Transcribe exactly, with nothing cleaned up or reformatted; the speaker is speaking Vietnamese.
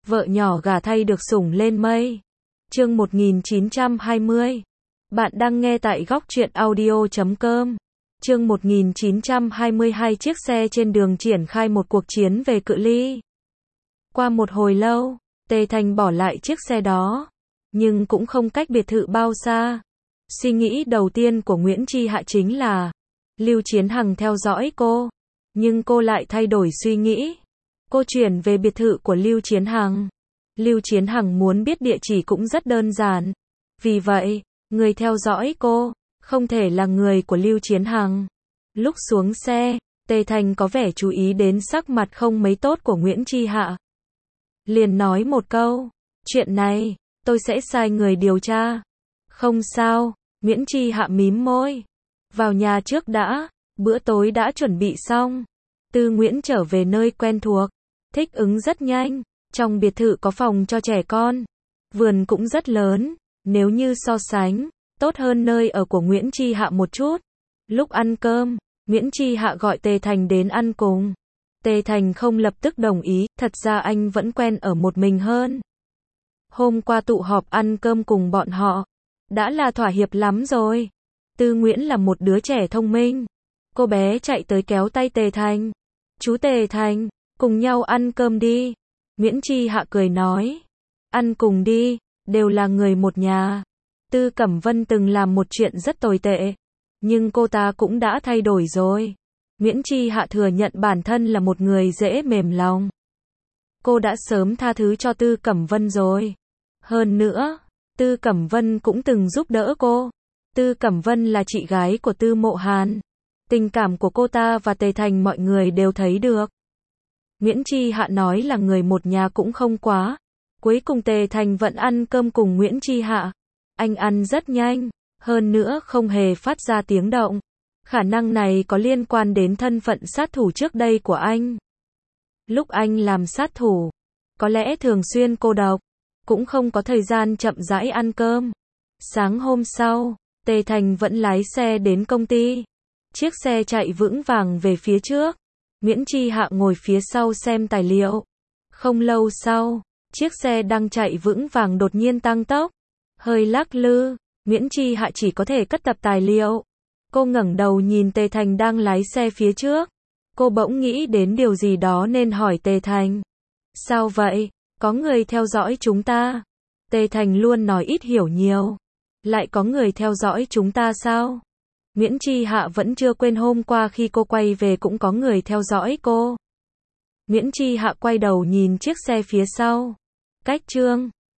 Vợ nhỏ gả thay được sủng lên mây. Chương một nghìn chín trăm hai mươi. Bạn đang nghe tại góc truyện audio chấm com. Chương một nghìn chín trăm hai mươi hai. Chiếc xe trên đường triển khai một cuộc chiến về cự ly. Qua một hồi lâu, Tề Thành bỏ lại chiếc xe đó, nhưng cũng không cách biệt thự bao xa. Suy nghĩ đầu tiên của Nguyễn Chi Hạ chính là Lưu Chiến Hằng theo dõi cô, nhưng cô lại thay đổi suy nghĩ. Cô chuyển về biệt thự của Lưu Chiến Hằng. Lưu Chiến Hằng muốn biết địa chỉ cũng rất đơn giản. Vì vậy, người theo dõi cô không thể là người của Lưu Chiến Hằng. Lúc xuống xe, Tề Thành có vẻ chú ý đến sắc mặt không mấy tốt của Nguyễn Chi Hạ. Liền nói một câu, chuyện này, tôi sẽ sai người điều tra. Không sao, Nguyễn Chi Hạ mím môi. Vào nhà trước đã, bữa tối đã chuẩn bị xong. Tư Nguyễn trở về nơi quen thuộc, thích ứng rất nhanh. Trong biệt thự có phòng cho trẻ con, vườn cũng rất lớn, nếu như so sánh, tốt hơn nơi ở của Nguyễn Chi Hạ một chút. Lúc ăn cơm, Nguyễn Chi Hạ gọi Tề Thành đến ăn cùng. Tề Thành không lập tức đồng ý, thật ra anh vẫn quen ở một mình hơn. Hôm qua tụ họp ăn cơm cùng bọn họ, đã là thỏa hiệp lắm rồi. Tư Nguyễn là một đứa trẻ thông minh. Cô bé chạy tới kéo tay Tề Thành. Chú Tề Thành, cùng nhau ăn cơm đi. Nguyễn Chi Hạ cười nói, ăn cùng đi, đều là người một nhà. Tư Cẩm Vân từng làm một chuyện rất tồi tệ, nhưng cô ta cũng đã thay đổi rồi. Nguyễn Chi Hạ thừa nhận bản thân là một người dễ mềm lòng. Cô đã sớm tha thứ cho Tư Cẩm Vân rồi. Hơn nữa, Tư Cẩm Vân cũng từng giúp đỡ cô. Tư Cẩm Vân là chị gái của Tư Mộ Hàn. Tình cảm của cô ta và Tề Thành mọi người đều thấy được. Nguyễn Chi Hạ nói là người một nhà cũng không quá. Cuối cùng Tề Thành vẫn ăn cơm cùng Nguyễn Chi Hạ. Anh ăn rất nhanh, hơn nữa không hề phát ra tiếng động. Khả năng này có liên quan đến thân phận sát thủ trước đây của anh. Lúc anh làm sát thủ, có lẽ thường xuyên cô độc, cũng không có thời gian chậm rãi ăn cơm. Sáng hôm sau, Tề Thành vẫn lái xe đến công ty. Chiếc xe chạy vững vàng về phía trước. Nguyễn Chi Hạ ngồi phía sau xem tài liệu. Không lâu sau, chiếc xe đang chạy vững vàng đột nhiên tăng tốc, hơi lắc lư. Nguyễn Chi Hạ chỉ có thể cất tập tài liệu. Cô ngẩng đầu nhìn Tề Thành đang lái xe phía trước. Cô bỗng nghĩ đến điều gì đó nên hỏi Tề Thành. Sao vậy? Có người theo dõi chúng ta. Tề Thành luôn nói ít hiểu nhiều. Lại có người theo dõi chúng ta sao? Nguyễn Chi Hạ vẫn chưa quên hôm qua khi cô quay về cũng có người theo dõi cô. Nguyễn Chi Hạ quay đầu nhìn chiếc xe phía sau. Cách Trương